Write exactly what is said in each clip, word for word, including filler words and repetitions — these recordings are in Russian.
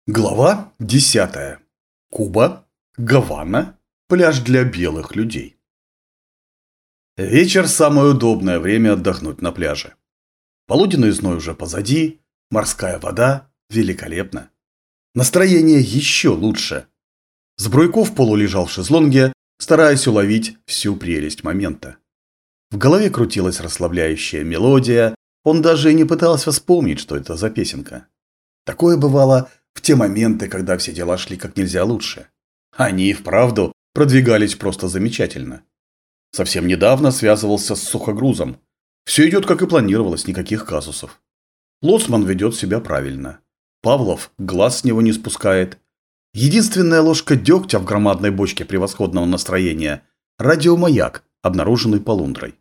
Глава десятая. Куба, Гавана, пляж для белых людей. Вечер – самое удобное время отдохнуть на пляже. Полуденный зной уже позади, морская вода великолепна. Настроение еще лучше. Збруйков полулежал в шезлонге, стараясь уловить всю прелесть момента. В голове крутилась расслабляющая мелодия, он даже и не пытался вспомнить, что это за песенка. Такое бывало в те моменты, когда все дела шли как нельзя лучше. Они и вправду продвигались просто замечательно. Совсем недавно связывался с сухогрузом. Все идет, как и планировалось, никаких казусов. Лоцман ведет себя правильно. Павлов глаз с него не спускает. Единственная ложка дегтя в громадной бочке превосходного настроения – радиомаяк, обнаруженный полундрой.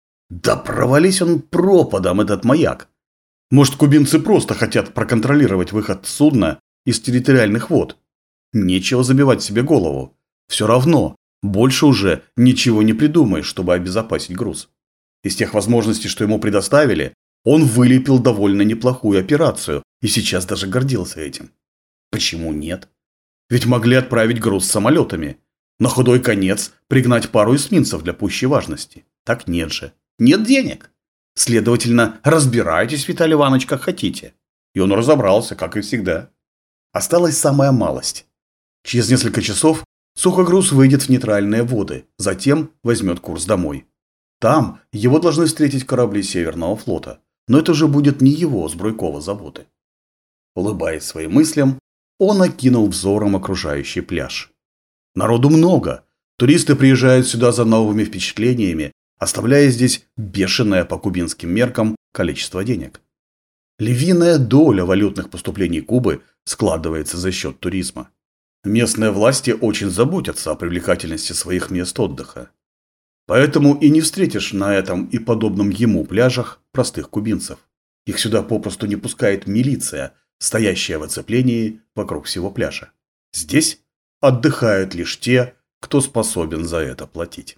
Да провались он пропадом, этот маяк. Может, кубинцы просто хотят проконтролировать выход судна из территориальных вод? Нечего забивать себе голову. Все равно, больше уже ничего не придумаешь, чтобы обезопасить груз. Из тех возможностей, что ему предоставили, он вылепил довольно неплохую операцию и сейчас даже гордился этим. Почему нет? Ведь могли отправить груз самолетами. На худой конец пригнать пару эсминцев для пущей важности. Так нет же. Нет денег. Следовательно, разбирайтесь, Виталий Иванович, как хотите. И он разобрался, как и всегда. Осталась самая малость. Через несколько часов сухогруз выйдет в нейтральные воды, затем возьмет курс домой. Там его должны встретить корабли Северного флота, но это уже будет не его, Збруйкова, заботы. Улыбаясь своим мыслям, он окинул взором окружающий пляж. Народу много, туристы приезжают сюда за новыми впечатлениями, оставляя здесь бешеное по кубинским меркам количество денег. Львиная доля валютных поступлений Кубы складывается за счет туризма. Местные власти очень заботятся о привлекательности своих мест отдыха. Поэтому и не встретишь на этом и подобном ему пляжах простых кубинцев. Их сюда попросту не пускает милиция, стоящая в оцеплении вокруг всего пляжа. Здесь отдыхают лишь те, кто способен за это платить.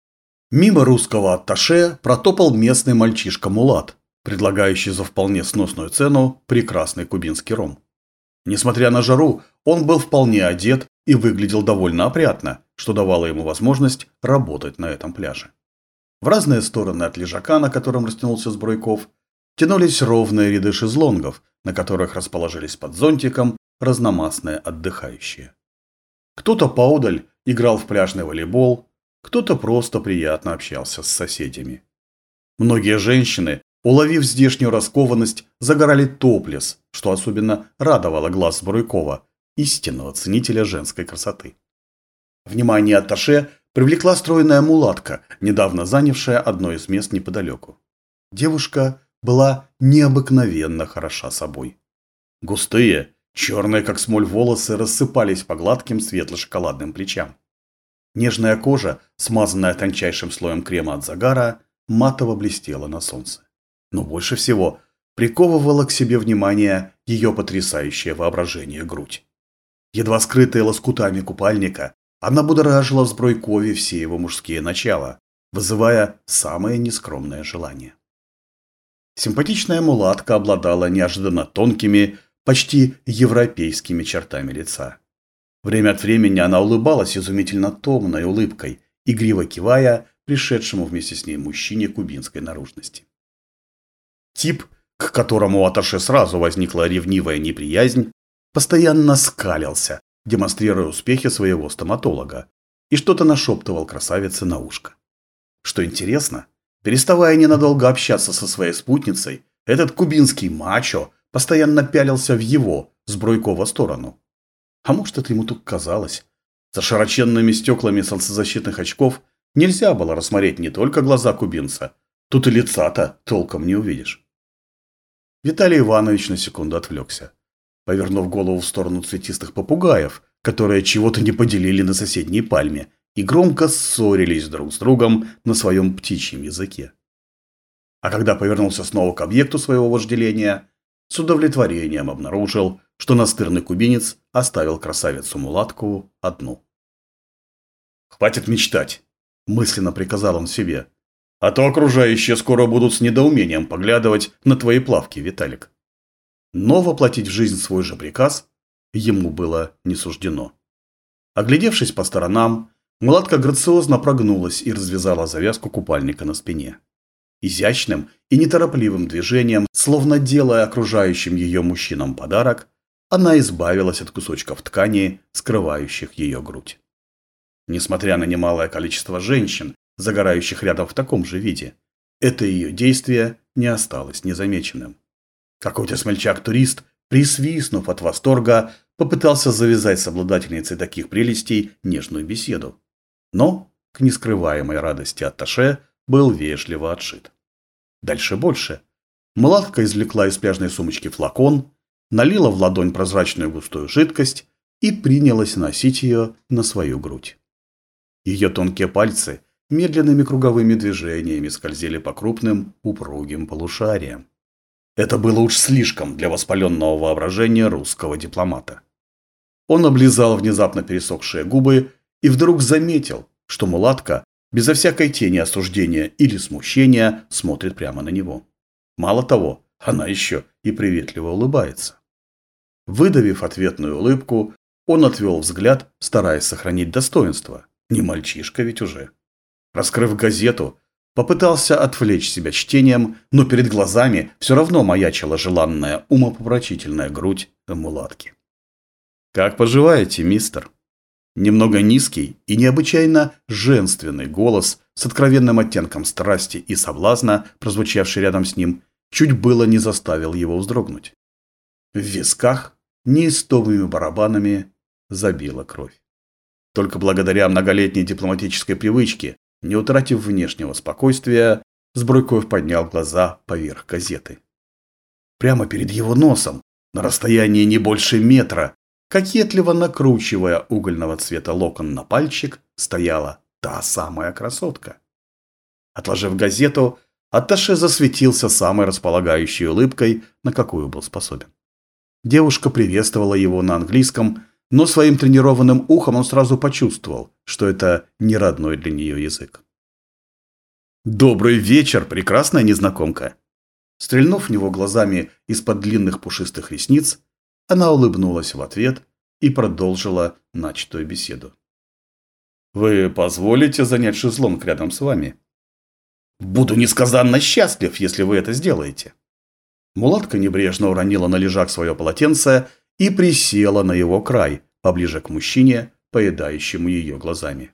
Мимо русского атташе протопал местный мальчишка-мулат, предлагающий за вполне сносную цену прекрасный кубинский ром. Несмотря на жару, он был вполне одет и выглядел довольно опрятно, что давало ему возможность работать на этом пляже. В разные стороны от лежака, на котором растянулся Збруйков, тянулись ровные ряды шезлонгов, на которых расположились под зонтиком разномастные отдыхающие. Кто-то поодаль играл в пляжный волейбол, кто-то просто приятно общался с соседями. Многие женщины, уловив здешнюю раскованность, загорали топлес, что особенно радовало глаз Збруйкова, истинного ценителя женской красоты. Внимание атташе привлекла стройная мулатка, недавно занявшая одно из мест неподалеку. Девушка была необыкновенно хороша собой. Густые, черные как смоль волосы рассыпались по гладким светло-шоколадным плечам. Нежная кожа, смазанная тончайшим слоем крема от загара, матово блестела на солнце. Но больше всего приковывала к себе внимание ее потрясающее воображение грудь. Едва скрытая лоскутами купальника, она будоражила в Збруйкове все его мужские начала, вызывая самое нескромное желание. Симпатичная мулатка обладала неожиданно тонкими, почти европейскими чертами лица. Время от времени она улыбалась изумительно томной улыбкой, игриво кивая пришедшему вместе с ней мужчине кубинской наружности. Тип, к которому у атташе сразу возникла ревнивая неприязнь, постоянно скалился, демонстрируя успехи своего стоматолога, и что-то нашептывал красавице на ушко. Что интересно, переставая ненадолго общаться со своей спутницей, этот кубинский мачо постоянно пялился в его, Збруйкова, сторону. А может, это ему только казалось. За широченными стеклами солнцезащитных очков нельзя было рассмотреть не только глаза кубинца, тут и лица-то толком не увидишь. Виталий Иванович на секунду отвлекся, повернув голову в сторону цветистых попугаев, которые чего-то не поделили на соседней пальме и громко ссорились друг с другом на своем птичьем языке. А когда повернулся снова к объекту своего вожделения, с удовлетворением обнаружил, что настырный кубинец оставил красавицу-мулатку одну. «Хватит мечтать», – мысленно приказал он себе, – «а то окружающие скоро будут с недоумением поглядывать на твои плавки, Виталик». Но воплотить в жизнь свой же приказ ему было не суждено. Оглядевшись по сторонам, мулатка грациозно прогнулась и развязала завязку купальника на спине. Изящным и неторопливым движением, словно делая окружающим ее мужчинам подарок, она избавилась от кусочков ткани, скрывающих ее грудь. Несмотря на немалое количество женщин, загорающих рядом в таком же виде, это ее действие не осталось незамеченным. Какой-то смельчак-турист, присвистнув от восторга, попытался завязать с обладательницей таких прелестей нежную беседу. Но, к нескрываемой радости атташе, был вежливо отшит. Дальше больше. Мулатка извлекла из пляжной сумочки флакон, налила в ладонь прозрачную густую жидкость и принялась носить ее на свою грудь. Ее тонкие пальцы медленными круговыми движениями скользили по крупным упругим полушариям. Это было уж слишком для воспаленного воображения русского дипломата. Он облизал внезапно пересохшие губы и вдруг заметил, что мулатка, безо всякой тени осуждения или смущения, смотрит прямо на него. Мало того, она еще и приветливо улыбается. Выдавив ответную улыбку, он отвел взгляд, стараясь сохранить достоинство. Не мальчишка ведь уже. Раскрыв газету, попытался отвлечь себя чтением, но перед глазами все равно маячила желанная умопомрачительная грудь мулатки. «Как поживаете, мистер?» Немного низкий и необычайно женственный голос с откровенным оттенком страсти и соблазна, прозвучавший рядом с ним, чуть было не заставил его вздрогнуть. В висках неистовыми барабанами забила кровь. Только благодаря многолетней дипломатической привычке, не утратив внешнего спокойствия, Збруйков поднял глаза поверх газеты. Прямо перед его носом, на расстоянии не больше метра, кокетливо накручивая угольного цвета локон на пальчик, стояла та самая красотка. Отложив газету, атташе засветился самой располагающей улыбкой, на какую был способен. Девушка приветствовала его на английском, но своим тренированным ухом он сразу почувствовал, что это не родной для нее язык. «Добрый вечер, прекрасная незнакомка!» Стрельнув в него глазами из-под длинных пушистых ресниц, она улыбнулась в ответ и продолжила начатую беседу. «Вы позволите занять шезлонг рядом с вами?» «Буду несказанно счастлив, если вы это сделаете». Мулатка небрежно уронила на лежак свое полотенце и присела на его край, поближе к мужчине, поедающему ее глазами.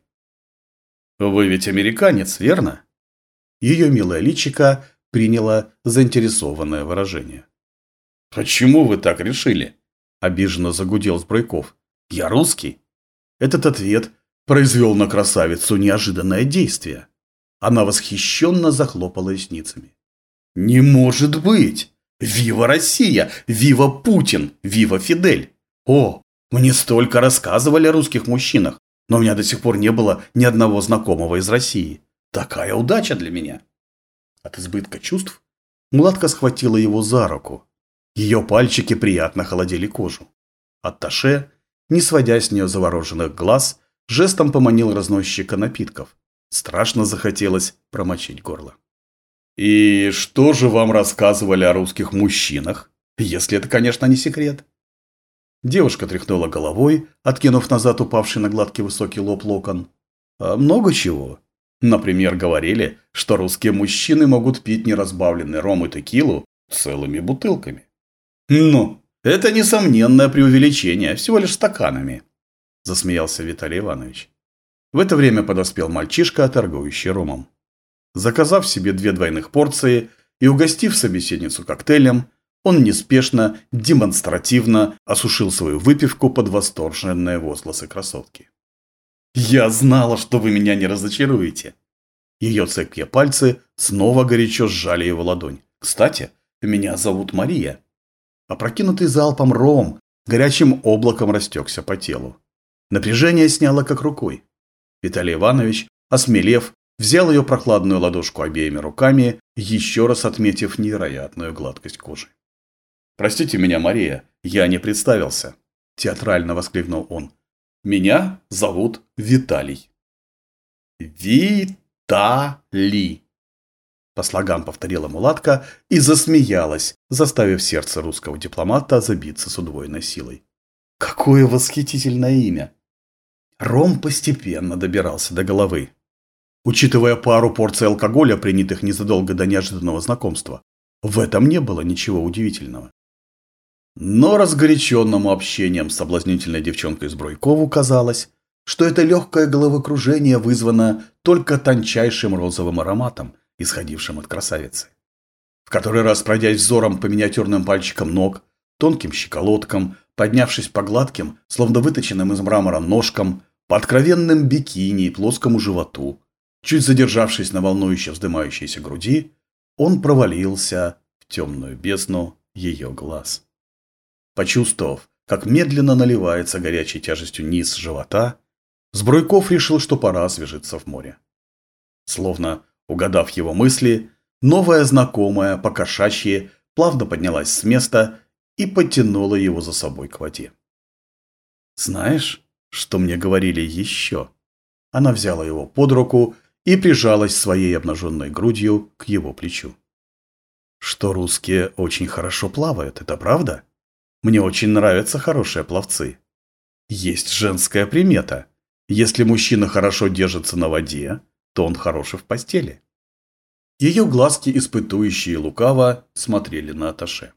«Вы ведь американец, верно?» Ее милое личико приняло заинтересованное выражение. «Почему вы так решили?» – обиженно загудел Збруйков. «Я русский?» Этот ответ произвел на красавицу неожиданное действие. Она восхищенно захлопала ресницами. «Не может быть! Вива Россия! Вива Путин! Вива Фидель! О, мне столько рассказывали о русских мужчинах, но у меня до сих пор не было ни одного знакомого из России. Такая удача для меня!» От избытка чувств мулатка схватила его за руку. Ее пальчики приятно холодили кожу. Атташе, не сводя с нее завороженных глаз, жестом поманил разносчика напитков. Страшно захотелось промочить горло. «И что же вам рассказывали о русских мужчинах, если это, конечно, не секрет?» Девушка тряхнула головой, откинув назад упавший на гладкий высокий лоб локон. «А много чего. Например, говорили, что русские мужчины могут пить неразбавленный ром и текилу целыми бутылками». «Ну, это несомненное преувеличение, всего лишь стаканами», – засмеялся Виталий Иванович. В это время подоспел мальчишка, торгующий ромом. Заказав себе две двойных порции и угостив собеседницу коктейлем, он неспешно, демонстративно осушил свою выпивку под восторженные возгласы красотки. «Я знала, что вы меня не разочаруете!» Ее цепкие пальцы снова горячо сжали его ладонь. «Кстати, меня зовут Мария». Опрокинутый залпом ром горячим облаком растекся по телу. Напряжение сняло как рукой. Виталий Иванович, осмелев, взял ее прохладную ладошку обеими руками, еще раз отметив невероятную гладкость кожи. «Простите меня, Мария, я не представился», – театрально воскликнул он. «Меня зовут Виталий». «Виталий», – по слогам повторила мулатка и засмеялась, заставив сердце русского дипломата забиться с удвоенной силой. Какое восхитительное имя! Ром постепенно добирался до головы. Учитывая пару порций алкоголя, принятых незадолго до неожиданного знакомства, в этом не было ничего удивительного. Но разгоряченному общением с соблазнительной девчонкой Збруйкову казалось, что это легкое головокружение вызвано только тончайшим розовым ароматом, исходившим от красавицы. В который раз, пройдясь взором по миниатюрным пальчикам ног, тонким щиколоткам, поднявшись по гладким, словно выточенным из мрамора ножкам, по откровенным бикини и плоскому животу, чуть задержавшись на волнующе вздымающейся груди, он провалился в темную бездну ее глаз. Почувствовав, как медленно наливается горячей тяжестью низ живота, Збруйков решил, что пора освежиться в море. Словно угадав его мысли, новая знакомая, покошачьи, плавно поднялась с места и потянула его за собой к воде. «Знаешь, что мне говорили еще?» Она взяла его под руку и прижалась своей обнаженной грудью к его плечу. «Что русские очень хорошо плавают, это правда? Мне очень нравятся хорошие пловцы. Есть женская примета. Если мужчина хорошо держится на воде, то он хорош и в постели». Ее глазки, испытующие лукаво, смотрели на атташе.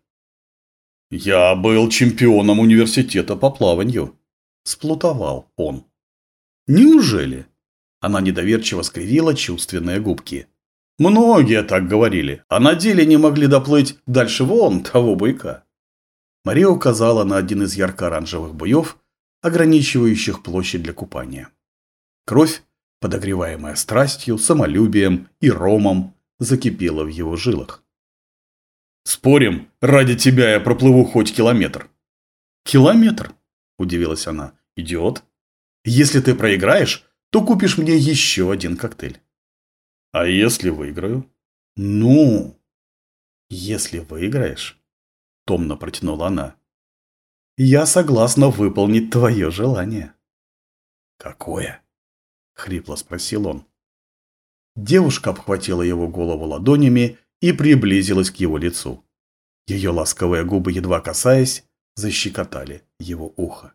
«Я был чемпионом университета по плаванию», – сплутовал он. «Неужели?» Она недоверчиво скривила чувственные губки. «Многие так говорили, а на деле не могли доплыть дальше вон того буйка». Мария указала на один из ярко-оранжевых буев, ограничивающих площадь для купания. Кровь, подогреваемая страстью, самолюбием и ромом, закипела в его жилах. «Спорим, ради тебя я проплыву хоть километр». «Километр?» – удивилась она. «Идиот. Если ты проиграешь, то купишь мне еще один коктейль». «А если выиграю?» «Ну, если выиграешь», – томно протянула она, – «я согласна выполнить твое желание». «Какое?» – хрипло спросил он. Девушка обхватила его голову ладонями и приблизилась к его лицу. Ее ласковые губы, едва касаясь, защекотали его ухо.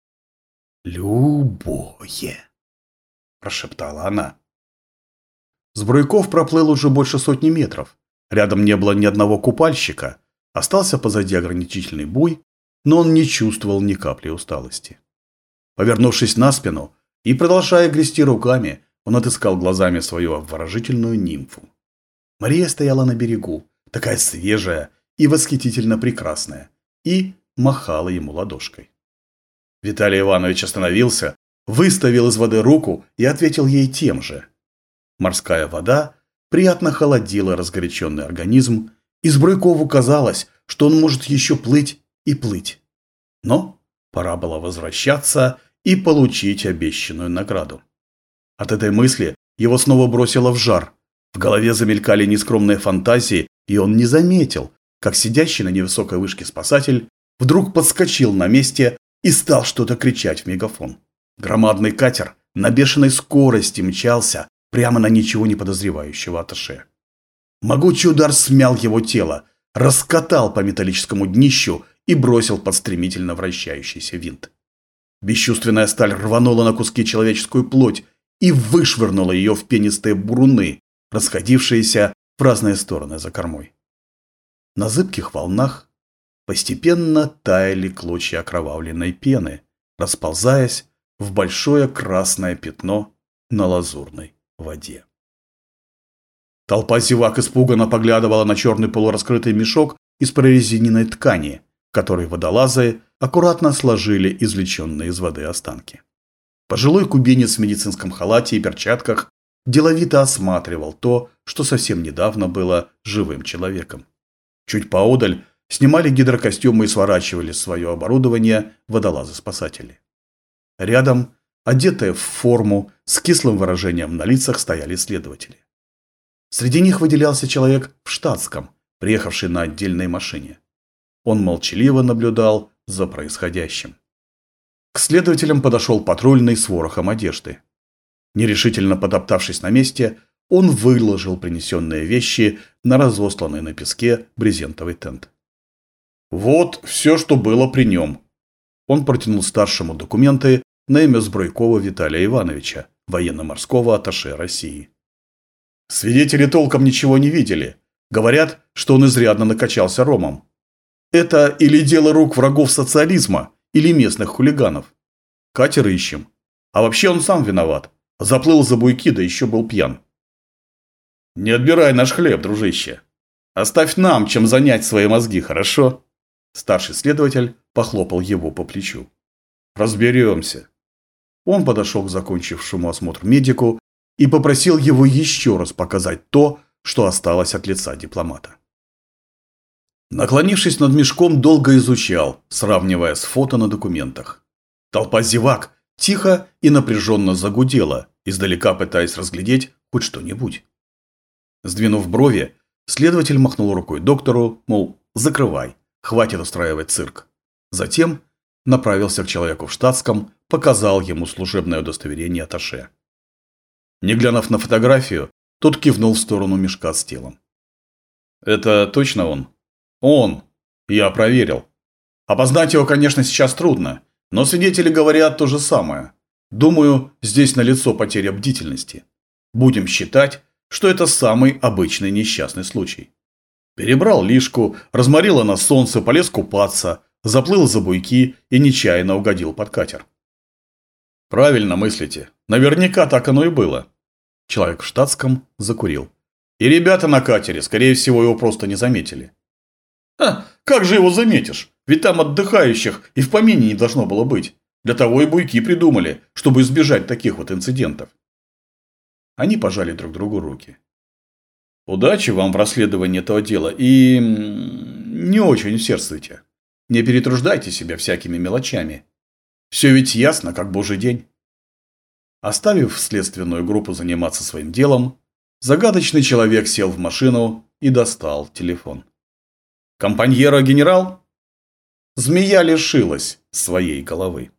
«Любое!» – прошептала она. Збруйков проплыл уже больше сотни метров. Рядом не было ни одного купальщика. Остался позади ограничительный буй, но он не чувствовал ни капли усталости. Повернувшись на спину и продолжая грести руками, он отыскал глазами свою обворожительную нимфу. Мария стояла на берегу, такая свежая и восхитительно прекрасная, и махала ему ладошкой. Виталий Иванович остановился, выставил из воды руку и ответил ей тем же. Морская вода приятно холодила разгоряченный организм, и Збруйкову казалось, что он может еще плыть и плыть. Но пора было возвращаться и получить обещанную награду. От этой мысли его снова бросило в жар. В голове замелькали нескромные фантазии, и он не заметил, как сидящий на невысокой вышке спасатель вдруг подскочил на месте и стал что-то кричать в мегафон. Громадный катер на бешеной скорости мчался прямо на ничего не подозревающего атташе. Могучий удар смял его тело, раскатал по металлическому днищу и бросил под стремительно вращающийся винт. Бесчувственная сталь рванула на куски человеческую плоть и вышвырнула ее в пенистые буруны, расходившиеся в разные стороны за кормой. На зыбких волнах постепенно таяли клочья окровавленной пены, расползаясь в большое красное пятно на лазурной воде. Толпа зевак испуганно поглядывала на черный полураскрытый мешок из прорезиненной ткани, в который водолазы аккуратно сложили извлеченные из воды останки. Пожилой кубинец в медицинском халате и перчатках деловито осматривал то, что совсем недавно было живым человеком. Чуть поодаль снимали гидрокостюмы и сворачивали свое оборудование водолазы-спасатели. Рядом, одетые в форму, с кислым выражением на лицах, стояли следователи. Среди них выделялся человек в штатском, приехавший на отдельной машине. Он молчаливо наблюдал за происходящим. К следователям подошел патрульный с ворохом одежды. Нерешительно подоптавшись на месте, он выложил принесенные вещи на разосланный на песке брезентовый тент. «Вот все, что было при нем», Он протянул старшему документы на имя Збруйкова Виталия Ивановича, военно-морского атташе России. Свидетели толком ничего не видели. Говорят, что он изрядно накачался ромом. Это или дело рук врагов социализма, или местных хулиганов. Катер ищем. А вообще он сам виноват. Заплыл за буйки, да еще был пьян. Не отбирай наш хлеб, дружище. Оставь нам, чем занять свои мозги, хорошо? Старший следователь похлопал его по плечу. Разберемся. Он подошел к закончившему осмотр медику и попросил его еще раз показать то, что осталось от лица дипломата. Наклонившись над мешком, долго изучал, сравнивая с фото на документах. Толпа зевак тихо и напряженно загудела, издалека пытаясь разглядеть хоть что-нибудь. Сдвинув брови, следователь махнул рукой доктору, мол, закрывай, хватит устраивать цирк. Затем направился к человеку в штатском, показал ему служебное удостоверение атташе. Не глянув на фотографию, тот кивнул в сторону мешка с телом. «Это точно он?» «Он! Я проверил. Опознать его, конечно, сейчас трудно, но свидетели говорят то же самое. Думаю, здесь налицо потеря бдительности. Будем считать, что это самый обычный несчастный случай. Перебрал лишку, разморило на солнце, полез купаться, заплыл за буйки и нечаянно угодил под катер». «Правильно мыслите. Наверняка так оно и было». Человек в штатском закурил. «И ребята на катере, скорее всего, его просто не заметили». «Ха, как же его заметишь? Ведь там отдыхающих и в помине не должно было быть. Для того и буйки придумали, чтобы избежать таких вот инцидентов». Они пожали друг другу руки. «Удачи вам в расследовании этого дела и не очень усердствуйте. Не перетруждайте себя всякими мелочами. Все ведь ясно, как божий день». Оставив следственную группу заниматься своим делом, загадочный человек сел в машину и достал телефон. «Компаньера генерал?» Змея лишилась своей головы.